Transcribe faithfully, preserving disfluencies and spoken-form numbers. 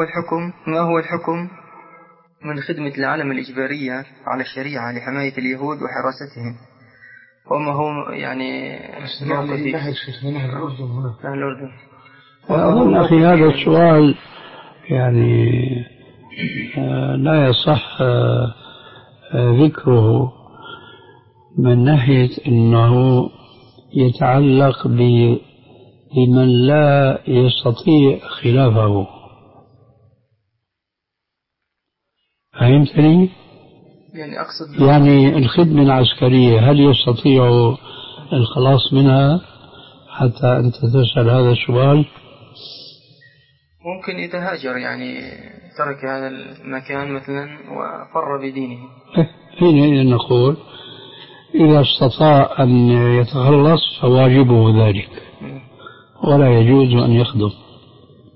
هو الحكم ما هو الحكم من خدمة العالم الإجبارية على الشريعة لحماية اليهود وحراستهم، وما هو يعني موقفي نهي الأردن هنا نهي الأردن. أظن أخي هذا السؤال يعني لا يصح ذكره من ناحية أنه يتعلق بمن لا يستطيع خلافه. فهمتني؟ يعني أقصد يعني الخدمة العسكرية هل يستطيع الخلاص منها حتى أنت تسأل هذا السؤال؟ ممكن إذا هاجر يعني ترك هذا المكان مثلا وفر بدينه. حينئذ نقول إذا استطاع أن يتخلص فواجبه ذلك ولا يجوز أن يخدم.